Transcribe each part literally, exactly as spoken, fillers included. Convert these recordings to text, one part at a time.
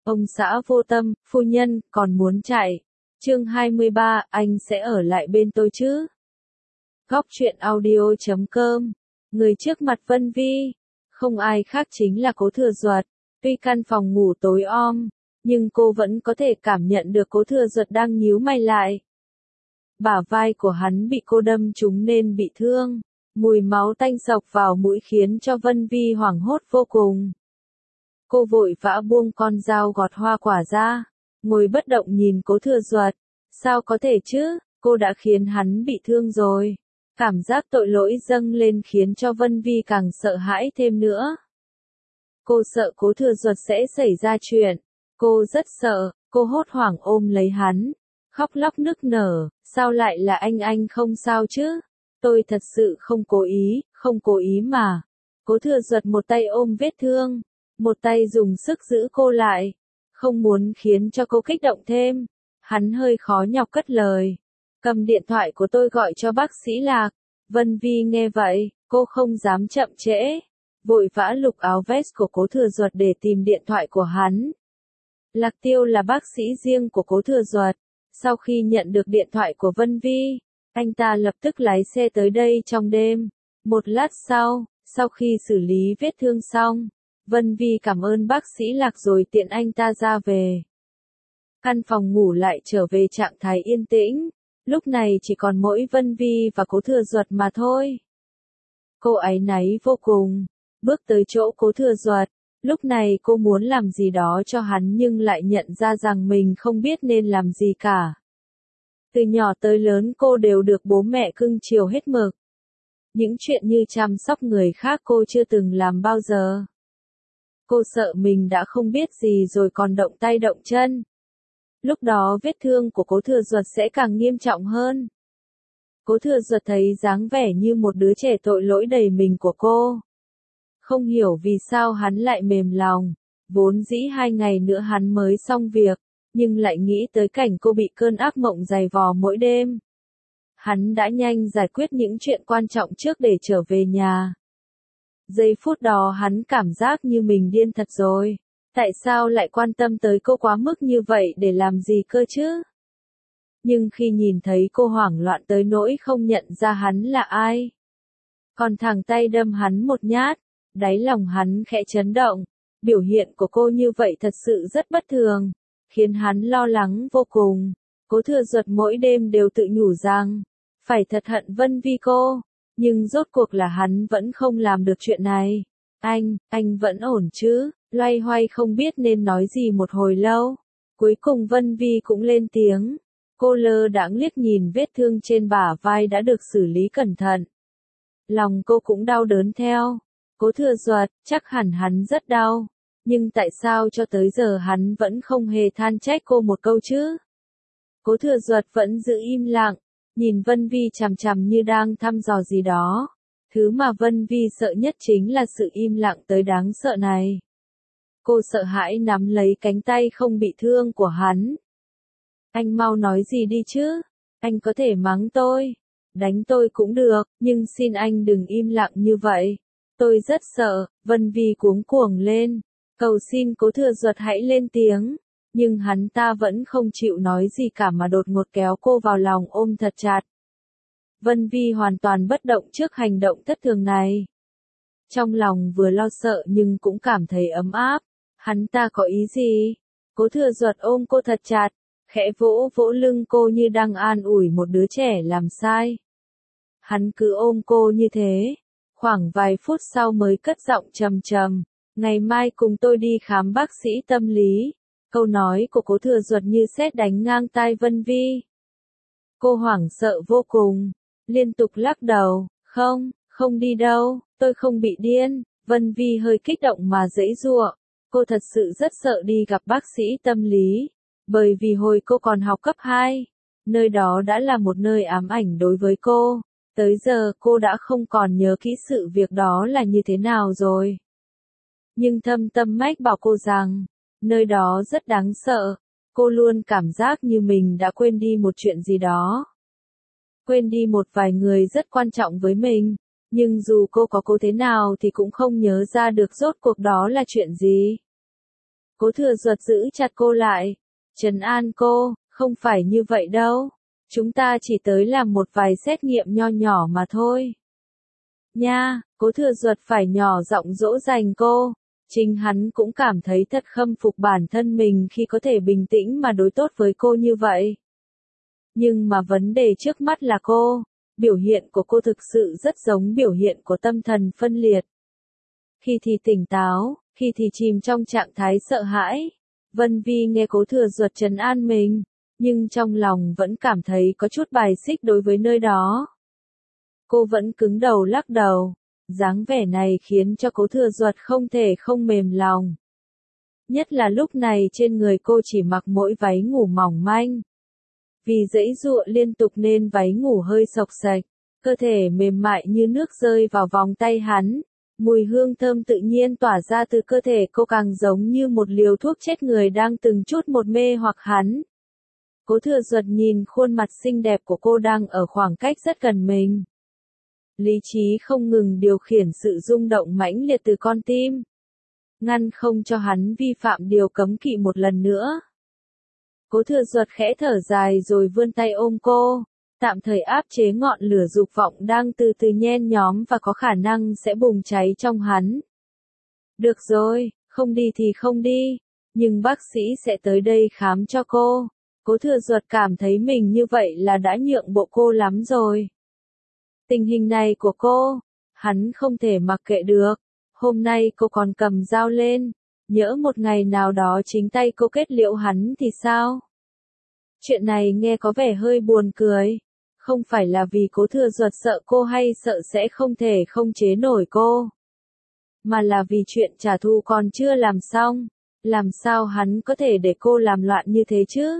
Ông xã vô tâm, phu nhân, còn muốn chạy. Chương hai mươi ba, anh sẽ ở lại bên tôi chứ? Góc truyện audio chấm com. Người trước mặt Vân Vi, không ai khác chính là Cố Thừa Duật. Tuy căn phòng ngủ tối om, nhưng cô vẫn có thể cảm nhận được Cố Thừa Duật đang nhíu mày lại. Bả vai của hắn bị cô đâm trúng nên bị thương. Mùi máu tanh sộc vào mũi khiến cho Vân Vi hoảng hốt vô cùng. Cô vội vã buông con dao gọt hoa quả ra, ngồi bất động nhìn Cố Thừa Duật. Sao có thể chứ, cô đã khiến hắn bị thương rồi. Cảm giác tội lỗi dâng lên khiến cho Vân Vi càng sợ hãi thêm nữa. Cô sợ Cố Thừa Duật sẽ xảy ra chuyện. Cô rất sợ, cô hốt hoảng ôm lấy hắn, khóc lóc nức nở, sao lại là anh anh không sao chứ? Tôi thật sự không cố ý, không cố ý mà. Cố Thừa Duật một tay ôm vết thương, một tay dùng sức giữ cô lại, không muốn khiến cho cô kích động thêm. Hắn hơi khó nhọc cất lời. Cầm điện thoại của tôi gọi cho bác sĩ Lạc. Vân Vi nghe vậy, cô không dám chậm trễ. Vội vã lục áo vest của Cố Thừa Duật để tìm điện thoại của hắn. Lạc Tiêu là bác sĩ riêng của Cố Thừa Duật. Sau khi nhận được điện thoại của Vân Vi, anh ta lập tức lái xe tới đây trong đêm. Một lát sau, sau khi xử lý vết thương xong, Vân Vi cảm ơn bác sĩ Lạc rồi tiện anh ta ra về. Căn phòng ngủ lại trở về trạng thái yên tĩnh, lúc này chỉ còn mỗi Vân Vi và Cố Thừa Duật mà thôi. Cô áy náy vô cùng, bước tới chỗ Cố Thừa Duật, lúc này cô muốn làm gì đó cho hắn nhưng lại nhận ra rằng mình không biết nên làm gì cả. Từ nhỏ tới lớn cô đều được bố mẹ cưng chiều hết mực. Những chuyện như chăm sóc người khác cô chưa từng làm bao giờ. Cô sợ mình đã không biết gì rồi còn động tay động chân. Lúc đó vết thương của Cố Thừa Duật sẽ càng nghiêm trọng hơn. Cố Thừa Duật thấy dáng vẻ như một đứa trẻ tội lỗi đầy mình của cô. Không hiểu vì sao hắn lại mềm lòng. Vốn dĩ hai ngày nữa hắn mới xong việc, nhưng lại nghĩ tới cảnh cô bị cơn ác mộng dày vò mỗi đêm. Hắn đã nhanh giải quyết những chuyện quan trọng trước để trở về nhà. Giây phút đó hắn cảm giác như mình điên thật rồi. Tại sao lại quan tâm tới cô quá mức như vậy để làm gì cơ chứ? Nhưng khi nhìn thấy cô hoảng loạn tới nỗi không nhận ra hắn là ai, còn thẳng tay đâm hắn một nhát, đáy lòng hắn khẽ chấn động. Biểu hiện của cô như vậy thật sự rất bất thường, khiến hắn lo lắng vô cùng. Cố Thừa Duật mỗi đêm đều tự nhủ rằng, phải thật hận Vân Vi cô, nhưng rốt cuộc là hắn vẫn không làm được chuyện này. Anh, anh vẫn ổn chứ? Loay hoay không biết nên nói gì một hồi lâu. Cuối cùng Vân Vi cũng lên tiếng. Cô lơ đãng liếc nhìn vết thương trên bả vai đã được xử lý cẩn thận. Lòng cô cũng đau đớn theo. Cố Thừa Duật, chắc hẳn hắn rất đau. Nhưng tại sao cho tới giờ hắn vẫn không hề than trách cô một câu chứ? Cố Thừa Duật vẫn giữ im lặng, nhìn Vân Vi chằm chằm như đang thăm dò gì đó. Thứ mà Vân Vi sợ nhất chính là sự im lặng tới đáng sợ này. Cô sợ hãi nắm lấy cánh tay không bị thương của hắn. Anh mau nói gì đi chứ? Anh có thể mắng tôi, đánh tôi cũng được, nhưng xin anh đừng im lặng như vậy. Tôi rất sợ. Vân Vi cuống cuồng lên, cầu xin Cố Thừa Duật hãy lên tiếng. Nhưng hắn ta vẫn không chịu nói gì cả mà đột ngột kéo cô vào lòng ôm thật chặt. Vân Vi hoàn toàn bất động trước hành động thất thường này. Trong lòng vừa lo sợ nhưng cũng cảm thấy ấm áp. Hắn ta có ý gì? Cố Thừa Duật ôm cô thật chặt, khẽ vỗ vỗ lưng cô như đang an ủi một đứa trẻ làm sai. Hắn cứ ôm cô như thế, khoảng vài phút sau mới cất giọng trầm trầm, ngày mai cùng tôi đi khám bác sĩ tâm lý. Câu nói của Cố Thừa Duật như sét đánh ngang tai Vân Vi. Cô hoảng sợ vô cùng, liên tục lắc đầu, không, không đi đâu, tôi không bị điên. Vân Vi hơi kích động mà giãy giụa. Cô thật sự rất sợ đi gặp bác sĩ tâm lý, bởi vì hồi cô còn học cấp hai, nơi đó đã là một nơi ám ảnh đối với cô. Tới giờ cô đã không còn nhớ kỹ sự việc đó là như thế nào rồi. Nhưng thâm tâm mách bảo cô rằng, nơi đó rất đáng sợ. Cô luôn cảm giác như mình đã quên đi một chuyện gì đó. Quên đi một vài người rất quan trọng với mình. Nhưng dù cô có cố thế nào thì cũng không nhớ ra được rốt cuộc đó là chuyện gì. Cố Thừa Duật giữ chặt cô lại, trấn an cô, không phải như vậy đâu. Chúng ta chỉ tới làm một vài xét nghiệm nho nhỏ mà thôi. Nha, Cố Thừa Duật phải nhỏ giọng dỗ dành cô. Chính hắn cũng cảm thấy thật khâm phục bản thân mình khi có thể bình tĩnh mà đối tốt với cô như vậy. Nhưng mà vấn đề trước mắt là cô, biểu hiện của cô thực sự rất giống biểu hiện của tâm thần phân liệt. Khi thì tỉnh táo, khi thì chìm trong trạng thái sợ hãi. Vân Vi nghe Cố Thừa Duật trấn an mình, nhưng trong lòng vẫn cảm thấy có chút bài xích đối với nơi đó. Cô vẫn cứng đầu lắc đầu, dáng vẻ này khiến cho Cố Thừa Duật không thể không mềm lòng. Nhất là lúc này trên người cô chỉ mặc mỗi váy ngủ mỏng manh. Vì giãy giụa liên tục nên váy ngủ hơi xộc xệch, cơ thể mềm mại như nước rơi vào vòng tay hắn. Mùi hương thơm tự nhiên tỏa ra từ cơ thể cô càng giống như một liều thuốc chết người đang từng chút một mê hoặc hắn. Cố Thừa Duật nhìn khuôn mặt xinh đẹp của cô đang ở khoảng cách rất gần mình. Lý trí không ngừng điều khiển sự rung động mãnh liệt từ con tim, ngăn không cho hắn vi phạm điều cấm kỵ một lần nữa. Cố Thừa Duật khẽ thở dài rồi vươn tay ôm cô, tạm thời áp chế ngọn lửa dục vọng đang từ từ nhen nhóm và có khả năng sẽ bùng cháy trong hắn. Được rồi, không đi thì không đi, nhưng bác sĩ sẽ tới đây khám cho cô. Cố Thừa Duật cảm thấy mình như vậy là đã nhượng bộ cô lắm rồi. Tình hình này của cô, hắn không thể mặc kệ được. Hôm nay cô còn cầm dao lên, nhỡ một ngày nào đó chính tay cô kết liễu hắn thì sao? Chuyện này nghe có vẻ hơi buồn cười. Không phải là vì Cố Thừa Duật sợ cô hay sợ sẽ không thể không chế nổi cô, mà là vì chuyện trả thù còn chưa làm xong. Làm sao hắn có thể để cô làm loạn như thế chứ?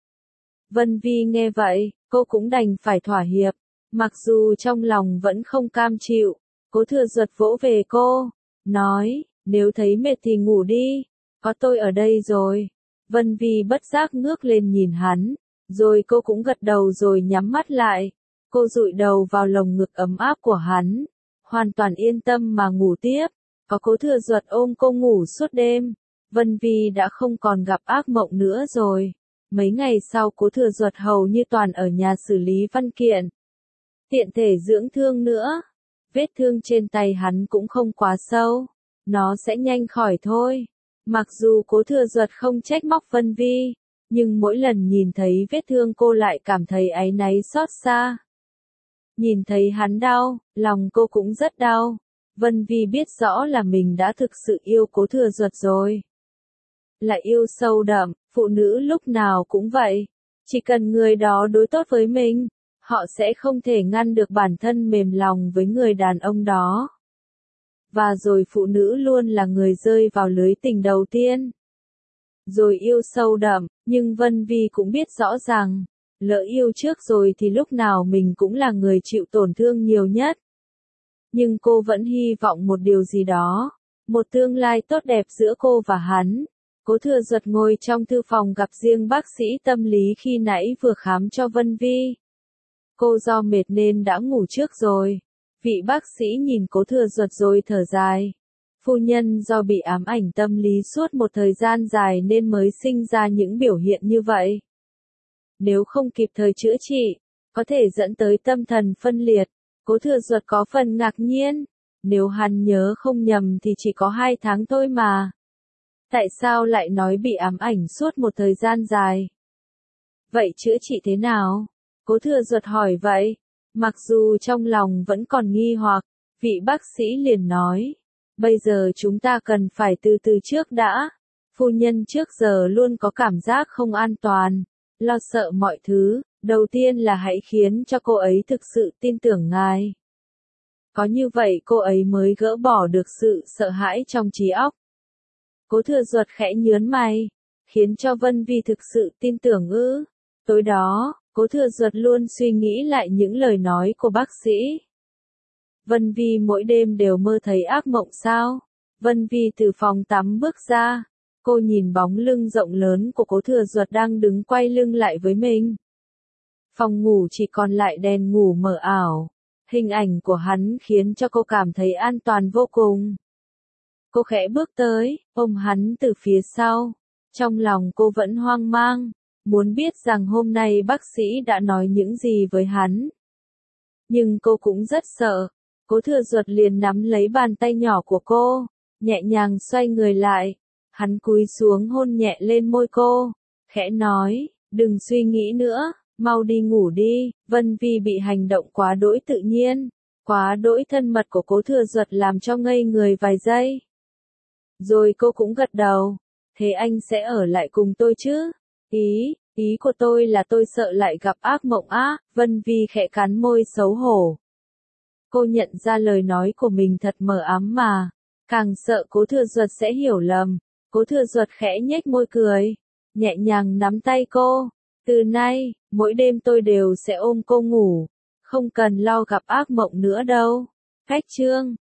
Vân Vi nghe vậy, cô cũng đành phải thỏa hiệp. Mặc dù trong lòng vẫn không cam chịu, Cố Thừa Duật vỗ về cô, nói, nếu thấy mệt thì ngủ đi, có tôi ở đây rồi. Vân Vi bất giác ngước lên nhìn hắn, rồi cô cũng gật đầu rồi nhắm mắt lại. Cô dụi đầu vào lồng ngực ấm áp của hắn, hoàn toàn yên tâm mà ngủ tiếp. Có Cố Thừa Duật ôm cô ngủ suốt đêm, Vân Vi đã không còn gặp ác mộng nữa rồi. Mấy ngày sau Cố Thừa Duật hầu như toàn ở nhà xử lý văn kiện, tiện thể dưỡng thương nữa. Vết thương trên tay hắn cũng không quá sâu, nó sẽ nhanh khỏi thôi. Mặc dù Cố Thừa Duật không trách móc Vân Vi, nhưng mỗi lần nhìn thấy vết thương cô lại cảm thấy áy náy xót xa. Nhìn thấy hắn đau, lòng cô cũng rất đau. Vân Vi biết rõ là mình đã thực sự yêu Cố Thừa Duật rồi. Lại yêu sâu đậm, phụ nữ lúc nào cũng vậy. Chỉ cần người đó đối tốt với mình, họ sẽ không thể ngăn được bản thân mềm lòng với người đàn ông đó. Và rồi phụ nữ luôn là người rơi vào lưới tình đầu tiên. Rồi yêu sâu đậm, nhưng Vân Vi cũng biết rõ rằng, lỡ yêu trước rồi thì lúc nào mình cũng là người chịu tổn thương nhiều nhất. Nhưng cô vẫn hy vọng một điều gì đó, một tương lai tốt đẹp giữa cô và hắn. Cố Thừa Duật ngồi trong thư phòng gặp riêng bác sĩ tâm lý khi nãy vừa khám cho Vân Vi. Cô do mệt nên đã ngủ trước rồi. Vị bác sĩ nhìn Cố Thừa Duật rồi thở dài. Phu nhân do bị ám ảnh tâm lý suốt một thời gian dài nên mới sinh ra những biểu hiện như vậy. Nếu không kịp thời chữa trị, có thể dẫn tới tâm thần phân liệt. Cố Thừa Duật có phần ngạc nhiên. Nếu hắn nhớ không nhầm thì chỉ có hai tháng thôi mà. Tại sao lại nói bị ám ảnh suốt một thời gian dài? Vậy chữa trị thế nào? Cố Thừa Duật hỏi vậy. Mặc dù trong lòng vẫn còn nghi hoặc, vị bác sĩ liền nói. Bây giờ chúng ta cần phải từ từ trước đã. Phu nhân trước giờ luôn có cảm giác không an toàn, lo sợ mọi thứ. Đầu tiên là hãy khiến cho cô ấy thực sự tin tưởng ngài. Có như vậy cô ấy mới gỡ bỏ được sự sợ hãi trong trí óc. Cố Thừa Duật khẽ nhớn mày, khiến cho Vân Vi thực sự tin tưởng ư? Tối đó, Cố Thừa Duật luôn suy nghĩ lại những lời nói của bác sĩ. Vân Vi mỗi đêm đều mơ thấy ác mộng sao? Vân Vi từ phòng tắm bước ra, cô nhìn bóng lưng rộng lớn của Cố Thừa Duật đang đứng quay lưng lại với mình. Phòng ngủ chỉ còn lại đèn ngủ mờ ảo, hình ảnh của hắn khiến cho cô cảm thấy an toàn vô cùng. Cô khẽ bước tới, ôm hắn từ phía sau. Trong lòng cô vẫn hoang mang, muốn biết rằng hôm nay bác sĩ đã nói những gì với hắn. Nhưng cô cũng rất sợ. Cố Thừa Duật liền nắm lấy bàn tay nhỏ của cô, nhẹ nhàng xoay người lại. Hắn cúi xuống hôn nhẹ lên môi cô, khẽ nói, đừng suy nghĩ nữa, mau đi ngủ đi. Vân Vi bị hành động quá đỗi tự nhiên, quá đỗi thân mật của Cố Thừa Duật làm cho ngây người vài giây. Rồi cô cũng gật đầu, thế anh sẽ ở lại cùng tôi chứ? Ý, ý của tôi là tôi sợ lại gặp ác mộng á. Vân Vi khẽ cắn môi xấu hổ. Cô nhận ra lời nói của mình thật mờ ám mà, càng sợ Cố Thừa Duật sẽ hiểu lầm. Cố Thừa Duật khẽ nhếch môi cười, nhẹ nhàng nắm tay cô. Từ nay, mỗi đêm tôi đều sẽ ôm cô ngủ, không cần lo gặp ác mộng nữa đâu. Cách chương